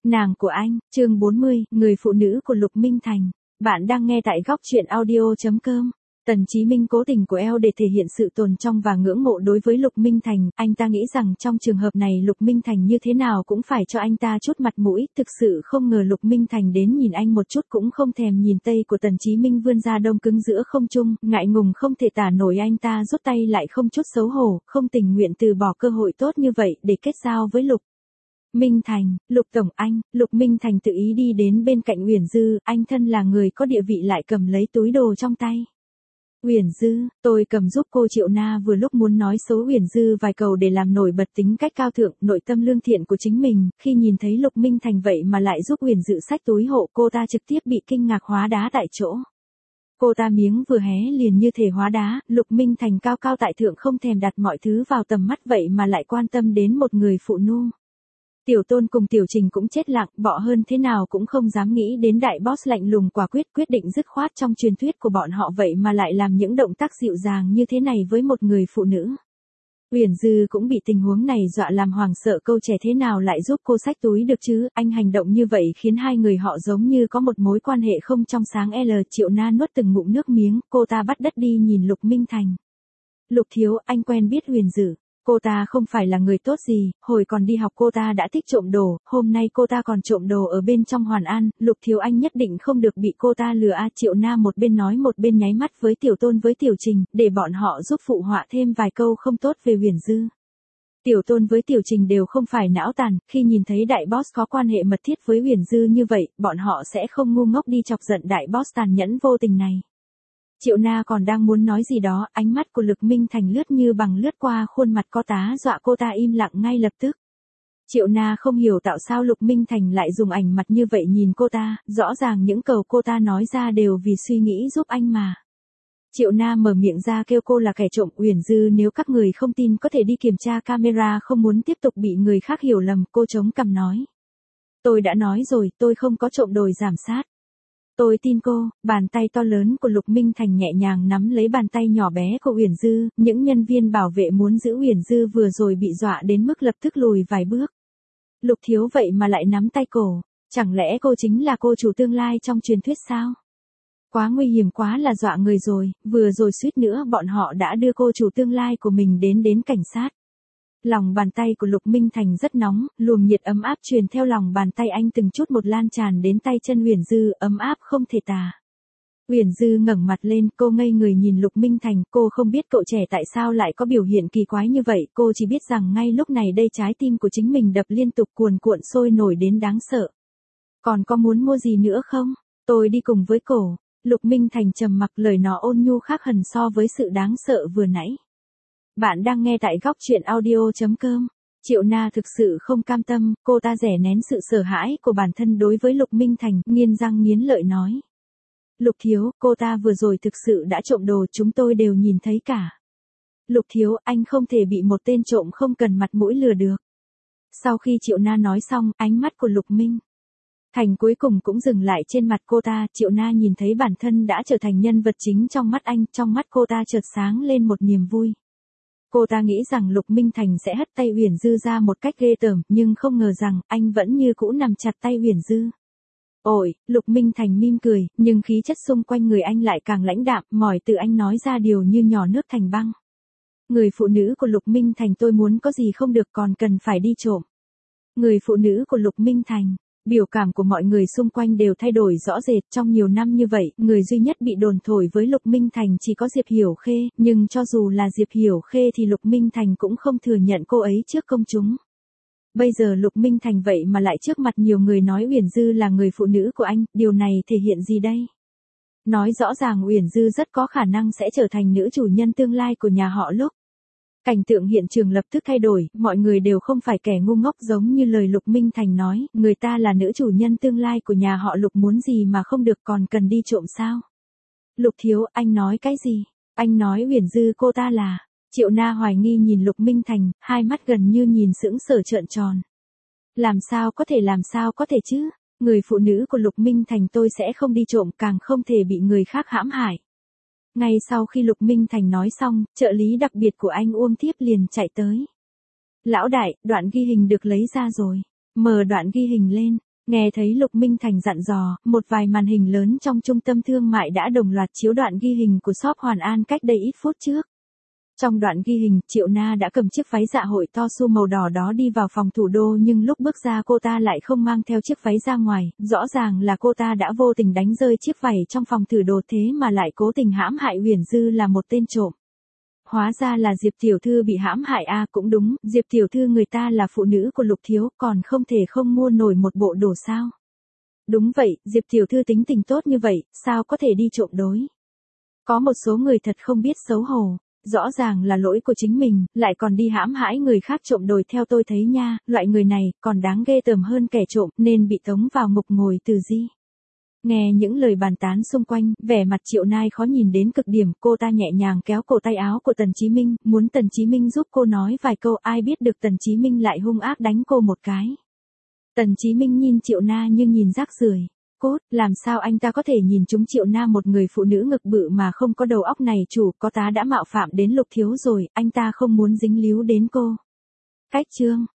Nàng của anh, chương 40, người phụ nữ của Lục Minh Thành. Bạn đang nghe tại góc truyện audio.com. Tần Chí Minh cố tình của eo để thể hiện sự tôn trọng và ngưỡng mộ đối với Lục Minh Thành. Anh ta nghĩ rằng trong trường hợp này Lục Minh Thành như thế nào cũng phải cho anh ta chút mặt mũi. Thực sự không ngờ Lục Minh Thành đến nhìn anh một chút cũng không thèm nhìn tay của Tần Chí Minh vươn ra đông cứng giữa không trung. Ngại ngùng không thể tả nổi, anh ta rút tay lại không chút xấu hổ, không tình nguyện từ bỏ cơ hội tốt như vậy để kết giao với Lục Minh Thành. Lục tổng anh. Lục Minh Thành tự ý đi đến bên cạnh Uyển Dư, anh thân là người có địa vị lại cầm lấy túi đồ trong tay. Uyển Dư, tôi cầm giúp cô. Triệu Na vừa lúc muốn nói xấu Uyển Dư vài câu để làm nổi bật tính cách cao thượng, nội tâm lương thiện của chính mình, khi nhìn thấy Lục Minh Thành vậy mà lại giúp Uyển Dư xách túi hộ, cô ta trực tiếp bị kinh ngạc hóa đá tại chỗ. Cô ta miếng vừa hé liền như thể hóa đá. Lục Minh Thành cao cao tại thượng không thèm đặt mọi thứ vào tầm mắt vậy mà lại quan tâm đến một người phụ nữ. Tiểu Tôn cùng Tiểu Trình cũng chết lặng, bọ hơn thế nào cũng không dám nghĩ đến đại boss lạnh lùng quả quyết, quyết định dứt khoát trong truyền thuyết của bọn họ vậy mà lại làm những động tác dịu dàng như thế này với một người phụ nữ. Uyển Dư cũng bị tình huống này dọa làm hoảng sợ, câu trẻ thế nào lại giúp cô xách túi được chứ, anh hành động như vậy khiến hai người họ giống như có một mối quan hệ không trong sáng. Triệu Na nuốt từng ngụm nước miếng, cô ta bắt đất đi nhìn Lục Minh Thành. Lục thiếu, anh quen biết Uyển Dư. Cô ta không phải là người tốt gì, hồi còn đi học cô ta đã thích trộm đồ, hôm nay cô ta còn trộm đồ ở bên trong Hoàn An. Lục thiếu, anh nhất định không được bị cô ta lừa a. Triệu Na một bên nói một bên nháy mắt với Tiểu Tôn với Tiểu Trình, để bọn họ giúp phụ họa thêm vài câu không tốt về Uyển Dư. Tiểu Tôn với Tiểu Trình đều không phải não tàn, khi nhìn thấy đại boss có quan hệ mật thiết với Uyển Dư như vậy, bọn họ sẽ không ngu ngốc đi chọc giận đại boss tàn nhẫn vô tình này. Triệu Na còn đang muốn nói gì đó, ánh mắt của Lục Minh Thành lướt như bằng lướt qua khuôn mặt có tá dọa cô ta im lặng ngay lập tức. Triệu Na không hiểu tại sao Lục Minh Thành lại dùng ảnh mặt như vậy nhìn cô ta, rõ ràng những câu cô ta nói ra đều vì suy nghĩ giúp anh mà. Triệu Na mở miệng ra kêu cô là kẻ trộm. Uyển Dư, nếu các người không tin có thể đi kiểm tra camera, không muốn tiếp tục bị người khác hiểu lầm. Cô chống cằm nói. Tôi đã nói rồi, tôi không có trộm đồ giảm sát. Tôi tin cô. Bàn tay to lớn của Lục Minh Thành nhẹ nhàng nắm lấy bàn tay nhỏ bé của Uyển Dư, những nhân viên bảo vệ muốn giữ Uyển Dư vừa rồi bị dọa đến mức lập tức lùi vài bước. Lục thiếu vậy mà lại nắm tay cổ, chẳng lẽ cô chính là cô chủ tương lai trong truyền thuyết sao? Quá nguy hiểm, quá là dọa người rồi, vừa rồi suýt nữa bọn họ đã đưa cô chủ tương lai của mình đến cảnh sát. Lòng bàn tay của Lục Minh Thành rất nóng, luồng nhiệt ấm áp truyền theo lòng bàn tay anh từng chút một lan tràn đến tay chân Uyển Dư, ấm áp không thể tả. Uyển Dư ngẩng mặt lên, cô ngây người nhìn Lục Minh Thành, cô không biết cậu trẻ tại sao lại có biểu hiện kỳ quái như vậy, cô chỉ biết rằng ngay lúc này đây trái tim của chính mình đập liên tục cuồn cuộn sôi nổi đến đáng sợ. Còn có muốn mua gì nữa không? Tôi đi cùng với cổ. Lục Minh Thành trầm mặc, lời nó ôn nhu khác hẳn so với sự đáng sợ vừa nãy. Bạn đang nghe tại góc truyện audio.com. Triệu Na thực sự không cam tâm, cô ta rẻ nén sự sợ hãi của bản thân đối với Lục Minh Thành, nghiến răng nghiến lợi nói. Lục thiếu, cô ta vừa rồi thực sự đã trộm đồ, chúng tôi đều nhìn thấy cả. Lục thiếu, anh không thể bị một tên trộm không cần mặt mũi lừa được. Sau khi Triệu Na nói xong, ánh mắt của Lục Minh Thành cuối cùng cũng dừng lại trên mặt cô ta. Triệu Na nhìn thấy bản thân đã trở thành nhân vật chính trong mắt anh, trong mắt cô ta chợt sáng lên một niềm vui. Cô ta nghĩ rằng Lục Minh Thành sẽ hất tay Uyển Dư ra một cách ghê tởm, nhưng không ngờ rằng anh vẫn như cũ nắm chặt tay Uyển Dư. Ôi, Lục Minh Thành mỉm cười, nhưng khí chất xung quanh người anh lại càng lãnh đạm, mỏi từ anh nói ra điều như nhỏ nước thành băng. Người phụ nữ của Lục Minh Thành, tôi muốn có gì không được còn cần phải đi trộm. Người phụ nữ của Lục Minh Thành. Biểu cảm của mọi người xung quanh đều thay đổi rõ rệt. Trong nhiều năm như vậy, người duy nhất bị đồn thổi với Lục Minh Thành chỉ có Diệp Hiểu Khê, nhưng cho dù là Diệp Hiểu Khê thì Lục Minh Thành cũng không thừa nhận cô ấy trước công chúng. Bây giờ Lục Minh Thành vậy mà lại trước mặt nhiều người nói Uyển Dư là người phụ nữ của anh, điều này thể hiện gì đây? Nói rõ ràng Uyển Dư rất có khả năng sẽ trở thành nữ chủ nhân tương lai của nhà họ Lục. Cảnh tượng hiện trường lập tức thay đổi, mọi người đều không phải kẻ ngu ngốc giống như lời Lục Minh Thành nói, người ta là nữ chủ nhân tương lai của nhà họ Lục, muốn gì mà không được, còn cần đi trộm sao? Lục thiếu, anh nói cái gì? Anh nói Uyển Dư cô ta là... Triệu Na hoài nghi nhìn Lục Minh Thành, hai mắt gần như nhìn sững sờ trợn tròn. Làm sao có thể chứ? Người phụ nữ của Lục Minh Thành tôi sẽ không đi trộm, càng không thể bị người khác hãm hại. Ngay sau khi Lục Minh Thành nói xong, trợ lý đặc biệt của anh Uông Thiếp liền chạy tới. Lão đại, đoạn ghi hình được lấy ra rồi. Mở đoạn ghi hình lên. Nghe thấy Lục Minh Thành dặn dò, một vài màn hình lớn trong trung tâm thương mại đã đồng loạt chiếu đoạn ghi hình của shop Hoàn An cách đây ít phút trước. Trong đoạn ghi hình, Triệu Na đã cầm chiếc váy dạ hội to su màu đỏ đó đi vào phòng thủ đô, nhưng lúc bước ra cô ta lại không mang theo chiếc váy ra ngoài, rõ ràng là cô ta đã vô tình đánh rơi chiếc váy trong phòng thử đồ thế mà lại cố tình hãm hại Uyển Dư là một tên trộm. Hóa ra là Diệp tiểu thư bị hãm hại à, cũng đúng, Diệp tiểu thư người ta là phụ nữ của Lục thiếu, còn không thể không mua nổi một bộ đồ sao? Đúng vậy, Diệp tiểu thư tính tình tốt như vậy, sao có thể đi trộm đối? Có một số người thật không biết xấu hổ. Rõ ràng là lỗi của chính mình, lại còn đi hãm hãi người khác trộm đồ. Theo tôi thấy nha, loại người này còn đáng ghê tởm hơn kẻ trộm, nên bị tống vào ngục ngồi tử di. Nghe những lời bàn tán xung quanh, vẻ mặt Triệu Nai khó nhìn đến cực điểm, cô ta nhẹ nhàng kéo cổ tay áo của Tần Chí Minh, muốn Tần Chí Minh giúp cô nói vài câu, ai biết được Tần Chí Minh lại hung ác đánh cô một cái. Tần Chí Minh nhìn Triệu Na như nhìn rác rưởi. Cốt, làm sao anh ta có thể nhìn chúng Triệu Na, một người phụ nữ ngực bự mà không có đầu óc này, chủ, có tá đã mạo phạm đến Lục thiếu rồi, anh ta không muốn dính líu đến cô. Cách chương